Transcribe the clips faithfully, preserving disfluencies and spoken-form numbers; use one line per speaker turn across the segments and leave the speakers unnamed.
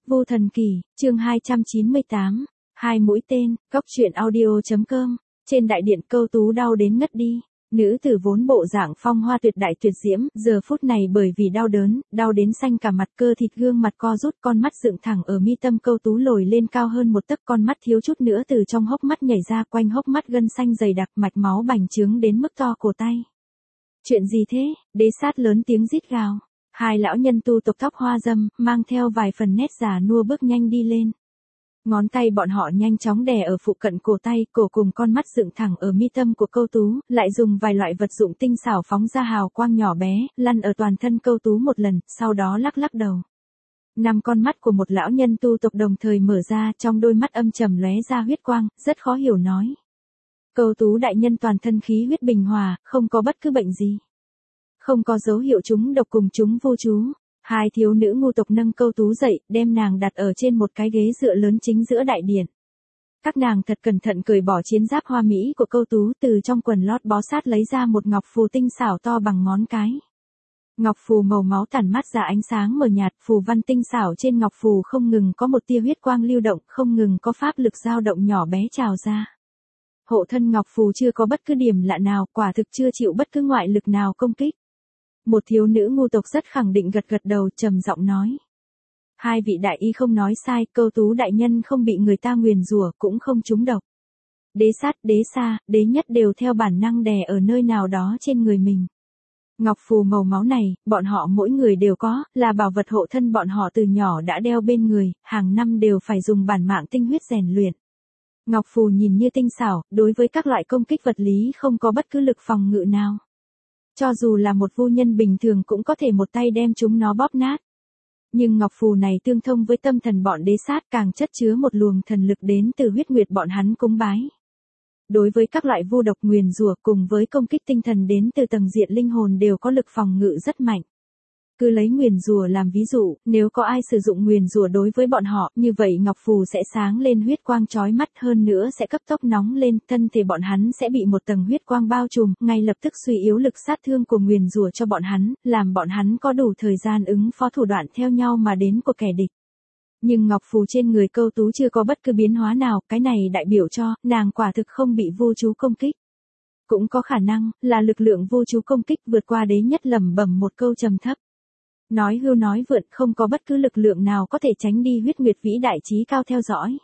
Vu Thần Kỳ, chương hai trăm chín mươi tám, hai mũi tên, góc truyện audio.com, trên đại điện Câu Tú đau đến ngất đi. Nữ tử vốn bộ dạng phong hoa tuyệt đại tuyệt diễm, giờ phút này bởi vì đau đớn, đau đến xanh cả mặt, cơ thịt gương mặt co rút, con mắt dựng thẳng ở mi tâm Câu Tú lồi lên cao hơn một tấc, con mắt thiếu chút nữa từ trong hốc mắt nhảy ra, quanh hốc mắt gân xanh dày đặc, mạch máu bành trướng đến mức to cổ tay. Chuyện gì thế? Đế sát lớn tiếng rít gào. Hai lão nhân tu tộc tóc hoa râm, mang theo vài phần nét già nua bước nhanh đi lên. Ngón tay bọn họ nhanh chóng đè ở phụ cận cổ tay, cổ cùng con mắt dựng thẳng ở mi tâm của Câu Tú, lại dùng vài loại vật dụng tinh xảo phóng ra hào quang nhỏ bé, lăn ở toàn thân Câu Tú một lần, sau đó lắc lắc đầu. Năm con mắt của một lão nhân tu tộc đồng thời mở ra, trong đôi mắt âm trầm lóe ra huyết quang, rất khó hiểu nói. Câu Tú đại nhân toàn thân khí huyết bình hòa, không có bất cứ bệnh gì. Không có dấu hiệu chúng độc cùng chúng vô chú. Hai thiếu nữ ngu tộc nâng Câu Tú dậy, đem nàng đặt ở trên một cái ghế dựa lớn chính giữa đại điện. Các nàng thật cẩn thận cởi bỏ chiến giáp hoa mỹ của Câu Tú, từ trong quần lót bó sát lấy ra một ngọc phù tinh xảo to bằng ngón cái. Ngọc phù màu máu tản mát ra ánh sáng mờ nhạt, phù văn tinh xảo trên ngọc phù không ngừng có một tia huyết quang lưu động, không ngừng có pháp lực dao động nhỏ bé trào ra. Hộ thân ngọc phù chưa có bất cứ điểm lạ nào, quả thực chưa chịu bất cứ ngoại lực nào công kích. Một thiếu nữ ngu tộc rất khẳng định gật gật đầu, trầm giọng nói. Hai vị đại y không nói sai, Câu Tú đại nhân không bị người ta nguyền rủa, cũng không trúng độc. Đế sát, đế sa, đế nhất đều theo bản năng đè ở nơi nào đó trên người mình. Ngọc phù màu máu này, bọn họ mỗi người đều có, là bảo vật hộ thân bọn họ từ nhỏ đã đeo bên người, hàng năm đều phải dùng bản mạng tinh huyết rèn luyện. Ngọc phù nhìn như tinh xảo, đối với các loại công kích vật lý không có bất cứ lực phòng ngự nào. Cho dù là một vu nhân bình thường cũng có thể một tay đem chúng nó bóp nát. Nhưng ngọc phù này tương thông với tâm thần bọn đế sát, càng chất chứa một luồng thần lực đến từ huyết nguyệt bọn hắn cúng bái. Đối với các loại vu độc nguyền rủa cùng với công kích tinh thần đến từ tầng diện linh hồn đều có lực phòng ngự rất mạnh. Cứ lấy nguyền rủa làm ví dụ, nếu có ai sử dụng nguyền rủa đối với bọn họ, như vậy ngọc phù sẽ sáng lên huyết quang chói mắt, hơn nữa sẽ cấp tốc nóng lên, thân thể bọn hắn sẽ bị một tầng huyết quang bao trùm, ngay lập tức suy yếu lực sát thương của nguyền rủa cho bọn hắn, làm bọn hắn có đủ thời gian ứng phó thủ đoạn theo nhau mà đến của kẻ địch. Nhưng ngọc phù trên người Câu Tú chưa có bất cứ biến hóa nào, cái này đại biểu cho, nàng quả thực không bị vô chú công kích. Cũng có khả năng, là lực lượng vô chú công kích vượt qua đế nhất lẩm bẩm một câu trầm thấp. Nói hưu nói vượn, không có bất cứ lực lượng nào có thể tránh đi huyết nguyệt vĩ đại chí cao theo dõi.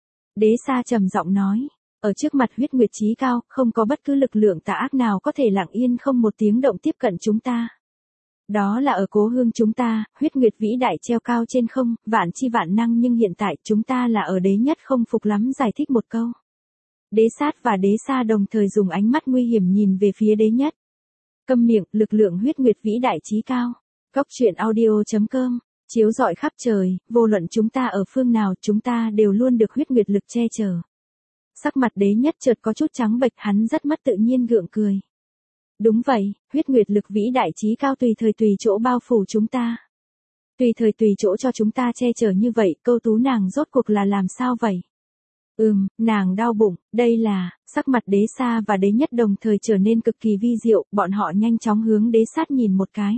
Đế sa trầm giọng nói, ở trước mặt huyết nguyệt chí cao, không có bất cứ lực lượng tà ác nào có thể lặng yên không một tiếng động tiếp cận chúng ta. Đó là ở cố hương chúng ta, huyết nguyệt vĩ đại treo cao trên không, vạn chi vạn năng, nhưng hiện tại chúng ta là ở đế nhất không phục lắm giải thích một câu. Đế sát và đế sa đồng thời dùng ánh mắt nguy hiểm nhìn về phía đế nhất. Câm miệng, lực lượng huyết nguyệt vĩ đại chí cao. Góc truyện audio.com, chiếu rọi khắp trời, vô luận chúng ta ở phương nào, chúng ta đều luôn được huyết nguyệt lực che chở. Sắc mặt đế nhất chợt có chút trắng bệch, hắn rất mất tự nhiên gượng cười. Đúng vậy, huyết nguyệt lực vĩ đại chí cao tùy thời tùy chỗ bao phủ chúng ta. Tùy thời tùy chỗ cho chúng ta che chở như vậy, Câu Tú nàng rốt cuộc là làm sao vậy? Ừm, nàng đau bụng, đây là, sắc mặt đế sa và đế nhất đồng thời trở nên cực kỳ vi diệu, bọn họ nhanh chóng hướng đế sát nhìn một cái.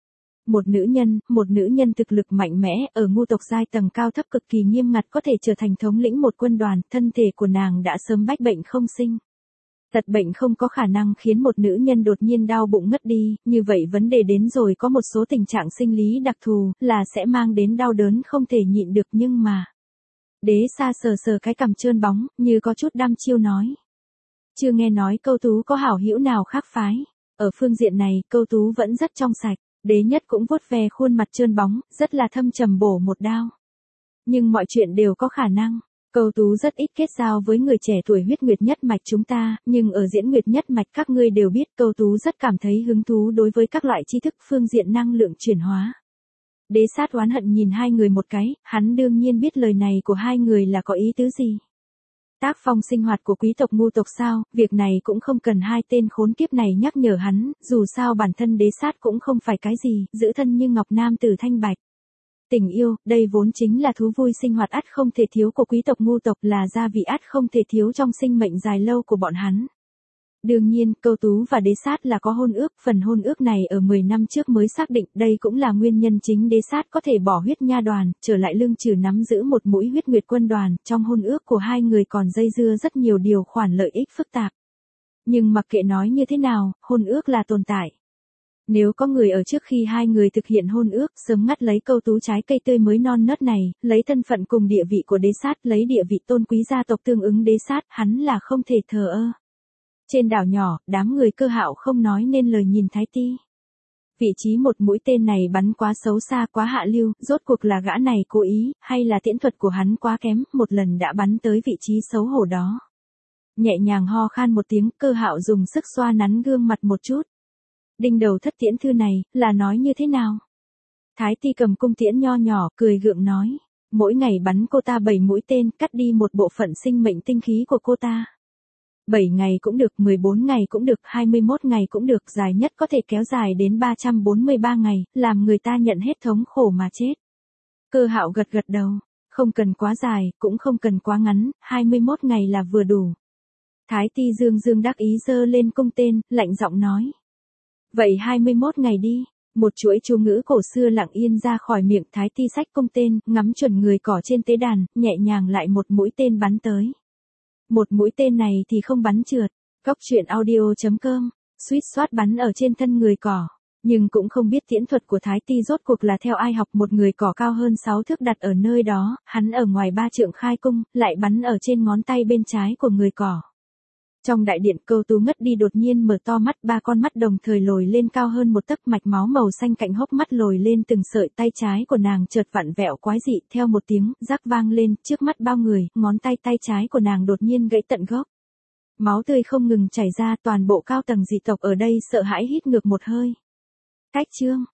Một nữ nhân, một nữ nhân thực lực mạnh mẽ, ở ngu tộc giai tầng cao thấp cực kỳ nghiêm ngặt, có thể trở thành thống lĩnh một quân đoàn, thân thể của nàng đã sớm bách bệnh không sinh. Tật bệnh không có khả năng khiến một nữ nhân đột nhiên đau bụng ngất đi, như vậy vấn đề đến rồi, có một số tình trạng sinh lý đặc thù, là sẽ mang đến đau đớn không thể nhịn được, nhưng mà. Đế sa sờ sờ cái cằm trơn bóng, như có chút đăm chiêu nói. Chưa nghe nói Câu Tú có hảo hữu nào khác phái. Ở phương diện này, Câu Tú vẫn rất trong sạch. Đế nhất cũng vuốt ve khuôn mặt trơn bóng, rất là thâm trầm bổ một đao. Nhưng mọi chuyện đều có khả năng. Câu Tú rất ít kết giao với người trẻ tuổi huyết nguyệt nhất mạch chúng ta, nhưng ở diễn nguyệt nhất mạch các ngươi đều biết Câu Tú rất cảm thấy hứng thú đối với các loại tri thức phương diện năng lượng chuyển hóa. Đế sát oán hận nhìn hai người một cái, hắn đương nhiên biết lời này của hai người là có ý tứ gì. Tác phong sinh hoạt của quý tộc ngu tộc sao, việc này cũng không cần hai tên khốn kiếp này nhắc nhở hắn, dù sao bản thân đế sát cũng không phải cái gì, giữ thân như ngọc nam tử thanh bạch. Tình yêu, đây vốn chính là thú vui sinh hoạt ắt không thể thiếu của quý tộc ngu tộc, là gia vị ắt không thể thiếu trong sinh mệnh dài lâu của bọn hắn. Đương nhiên, Câu Tú và Đế Sát là có hôn ước, phần hôn ước này ở mười năm trước mới xác định, đây cũng là nguyên nhân chính Đế Sát có thể bỏ huyết nha đoàn, trở lại Lương Trừ nắm giữ một mũi huyết nguyệt quân đoàn, trong hôn ước của hai người còn dây dưa rất nhiều điều khoản lợi ích phức tạp. Nhưng mặc kệ nói như thế nào, hôn ước là tồn tại. Nếu có người ở trước khi hai người thực hiện hôn ước, sớm ngắt lấy Câu Tú trái cây tươi mới non nớt này, lấy thân phận cùng địa vị của Đế Sát, lấy địa vị tôn quý gia tộc tương ứng Đế Sát, hắn là không thể thờ ơ. Trên đảo nhỏ, đám người Cơ Hạo không nói nên lời nhìn Thái Ti. Vị trí một mũi tên này bắn quá xấu xa, quá hạ lưu, rốt cuộc là gã này cố ý, hay là tiễn thuật của hắn quá kém, một lần đã bắn tới vị trí xấu hổ đó. Nhẹ nhàng ho khan một tiếng, Cơ Hạo dùng sức xoa nắn gương mặt một chút. Đinh đầu thất tiễn thư này, là nói như thế nào? Thái Ti cầm cung tiễn nho nhỏ, cười gượng nói. Mỗi ngày bắn cô ta bảy mũi tên, cắt đi một bộ phận sinh mệnh tinh khí của cô ta. bảy ngày cũng được, mười bốn ngày cũng được, hai mươi mốt ngày cũng được, dài nhất có thể kéo dài đến ba trăm bốn mươi ba ngày, làm người ta nhận hết thống khổ mà chết. Cơ Hạo gật gật đầu, không cần quá dài, cũng không cần quá ngắn, hai mươi mốt ngày là vừa đủ. Thái Ti dương dương đắc ý giơ lên cung tên, lạnh giọng nói. Vậy hai mươi mốt ngày đi. Một chuỗi chú ngữ cổ xưa lặng yên ra khỏi miệng Thái Ti xách cung tên, ngắm chuẩn người cỏ trên tế đàn, nhẹ nhàng lại một mũi tên bắn tới. Một mũi tên này thì không bắn trượt. Góc truyện audio chấm com, suýt soát bắn ở trên thân người cỏ. Nhưng cũng không biết tiễn thuật của Thái Ti rốt cuộc là theo ai học, một người cỏ cao hơn sáu thước đặt ở nơi đó, hắn ở ngoài ba trượng khai cung, lại bắn ở trên ngón tay bên trái của người cỏ. Trong đại điện, Câu Tú ngất đi đột nhiên mở to mắt, ba con mắt đồng thời lồi lên cao hơn một tấc, mạch máu màu xanh cạnh hốc mắt lồi lên từng sợi, tay trái của nàng chợt vặn vẹo quái dị, theo một tiếng rắc vang lên, trước mắt bao người, ngón tay tay trái của nàng đột nhiên gãy tận gốc. Máu tươi không ngừng chảy ra, toàn bộ cao tầng dị tộc ở đây sợ hãi hít ngược một hơi. Cách chương